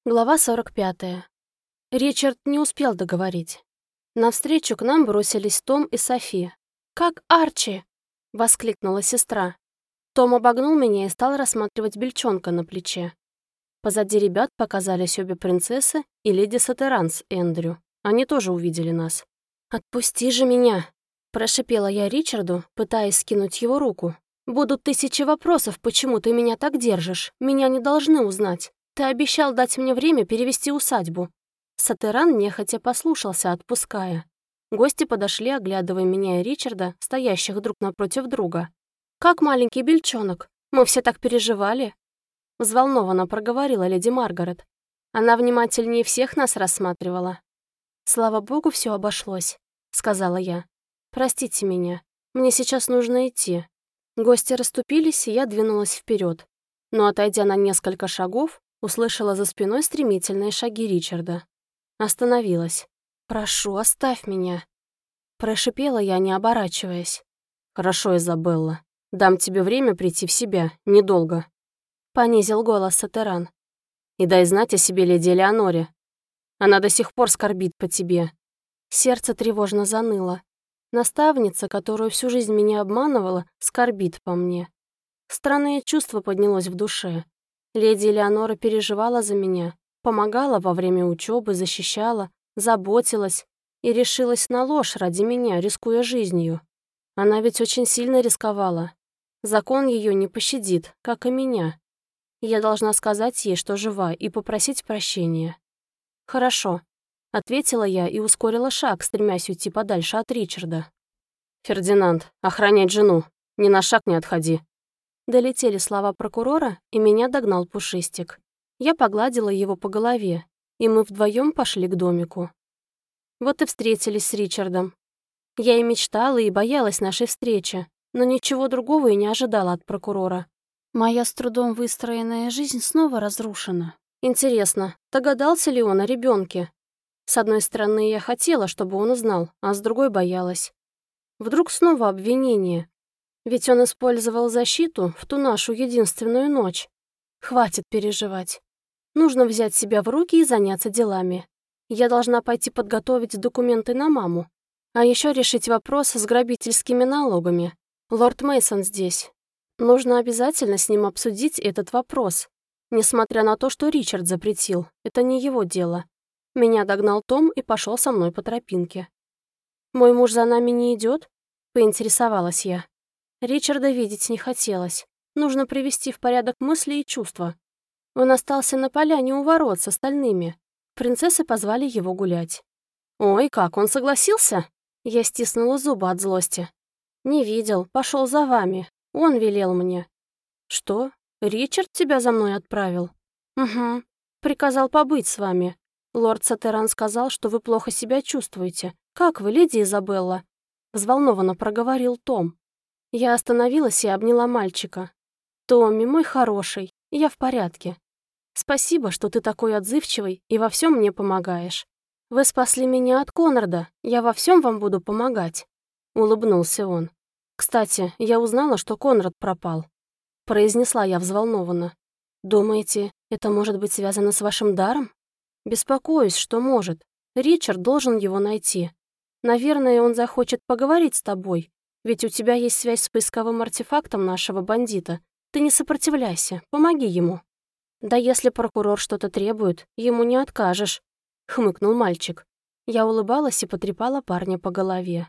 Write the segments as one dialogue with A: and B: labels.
A: Глава 45. Ричард не успел договорить. Навстречу к нам бросились Том и Софи. «Как Арчи!» — воскликнула сестра. Том обогнул меня и стал рассматривать бельчонка на плече. Позади ребят показались обе принцессы и леди Сатеран с Эндрю. Они тоже увидели нас. «Отпусти же меня!» — прошипела я Ричарду, пытаясь скинуть его руку. «Будут тысячи вопросов, почему ты меня так держишь. Меня не должны узнать. Ты обещал дать мне время перевести усадьбу». Сатеран нехотя послушался, отпуская. Гости подошли, оглядывая меня и Ричарда, стоящих друг напротив друга. «Как маленький бельчонок. Мы все так переживали». Взволнованно проговорила леди Маргарет. Она внимательнее всех нас рассматривала. «Слава богу, все обошлось», — сказала я. «Простите меня. Мне сейчас нужно идти». Гости расступились, и я двинулась вперед. Но, отойдя на несколько шагов, услышала за спиной стремительные шаги Ричарда. Остановилась. «Прошу, оставь меня», — прошипела я, не оборачиваясь. «Хорошо, Изабелла. Дам тебе время прийти в себя, недолго», — понизил голос Сатеран. «И дай знать о себе леди Элеоноре. Она до сих пор скорбит по тебе». Сердце тревожно заныло. Наставница, которую всю жизнь меня обманывала, скорбит по мне. Странное чувство поднялось в душе. Леди Элеонора переживала за меня, помогала во время учебы, защищала, заботилась и решилась на ложь ради меня, рискуя жизнью. Она ведь очень сильно рисковала. Закон ее не пощадит, как и меня. Я должна сказать ей, что жива, и попросить прощения. «Хорошо», — ответила я и ускорила шаг, стремясь уйти подальше от Ричарда. «Фердинанд, охранять жену, ни на шаг не отходи». Долетели слова прокурора, и меня догнал Пушистик. Я погладила его по голове, и мы вдвоем пошли к домику. Вот и встретились с Ричардом. Я и мечтала, и боялась нашей встречи, но ничего другого и не ожидала от прокурора. Моя с трудом выстроенная жизнь снова разрушена. Интересно, догадался ли он о ребенке? С одной стороны, я хотела, чтобы он узнал, а с другой боялась. Вдруг снова обвинение. Ведь он использовал защиту в ту нашу единственную ночь. Хватит переживать. Нужно взять себя в руки и заняться делами. Я должна пойти подготовить документы на маму. А еще решить вопрос с грабительскими налогами. Лорд Мейсон здесь. Нужно обязательно с ним обсудить этот вопрос. Несмотря на то, что Ричард запретил, это не его дело. Меня догнал Том и пошел со мной по тропинке. «Мой муж за нами не идет?» — поинтересовалась я. Ричарда видеть не хотелось. Нужно привести в порядок мысли и чувства. Он остался на поляне у ворот с остальными. Принцессы позвали его гулять. «Ой, как, он согласился?» Я стиснула зубы от злости. «Не видел, пошел за вами. Он велел мне». «Что? Ричард тебя за мной отправил?» «Угу. Приказал побыть с вами. Лорд Сатеран сказал, что вы плохо себя чувствуете. Как вы, леди Изабелла?» Взволнованно проговорил Том. Я остановилась и обняла мальчика. «Томми, мой хороший, я в порядке. Спасибо, что ты такой отзывчивый и во всем мне помогаешь. Вы спасли меня от Конрада, я во всем вам буду помогать», — улыбнулся он. «Кстати, я узнала, что Конрад пропал», — произнесла я взволнованно. «Думаете, это может быть связано с вашим даром?» «Беспокоюсь, что может. Ричард должен его найти. Наверное, он захочет поговорить с тобой. Ведь у тебя есть связь с поисковым артефактом нашего бандита. Ты не сопротивляйся, помоги ему». «Да если прокурор что-то требует, ему не откажешь», — хмыкнул мальчик. Я улыбалась и потрепала парня по голове.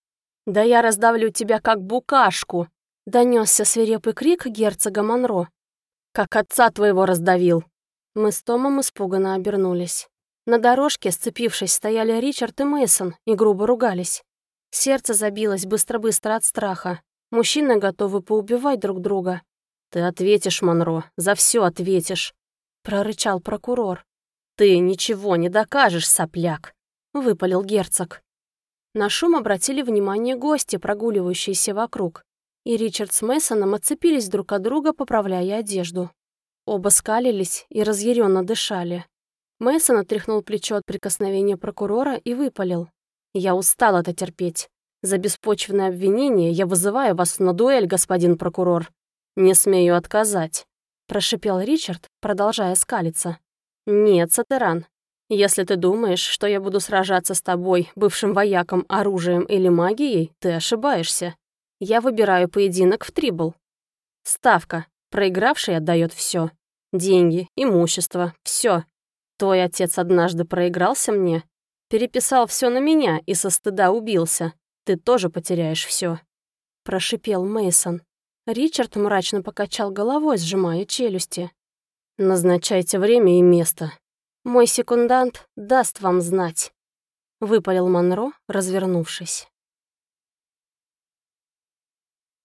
A: «Да я раздавлю тебя как букашку!» — донесся свирепый крик герцога Монро. «Как отца твоего раздавил!» Мы с Томом испуганно обернулись. На дорожке, сцепившись, стояли Ричард и Мейсон и грубо ругались. Сердце забилось быстро-быстро от страха. Мужчины готовы поубивать друг друга. «Ты ответишь, Монро, за все ответишь», — прорычал прокурор. «Ты ничего не докажешь, сопляк», — выпалил герцог. На шум обратили внимание гости, прогуливающиеся вокруг, и Ричард с Мейсоном отцепились друг от друга, поправляя одежду. Оба скалились и разъяренно дышали. Мейсон отряхнул плечо от прикосновения прокурора и выпалил. «Я устал это терпеть. За беспочвенное обвинение я вызываю вас на дуэль, господин прокурор». «Не смею отказать», — прошипел Ричард, продолжая скалиться. Нет, Сатеран. Если ты думаешь, что я буду сражаться с тобой, бывшим вояком, оружием или магией, ты ошибаешься. Я выбираю поединок в трибл. Ставка. Проигравший отдает все. Деньги, имущество, все. Твой отец однажды проигрался мне, переписал все на меня и со стыда убился. Ты тоже потеряешь все. Прошипел Мейсон. Ричард мрачно покачал головой, сжимая челюсти. «Назначайте время и место. Мой секундант даст вам знать», — выпалил Монро, развернувшись.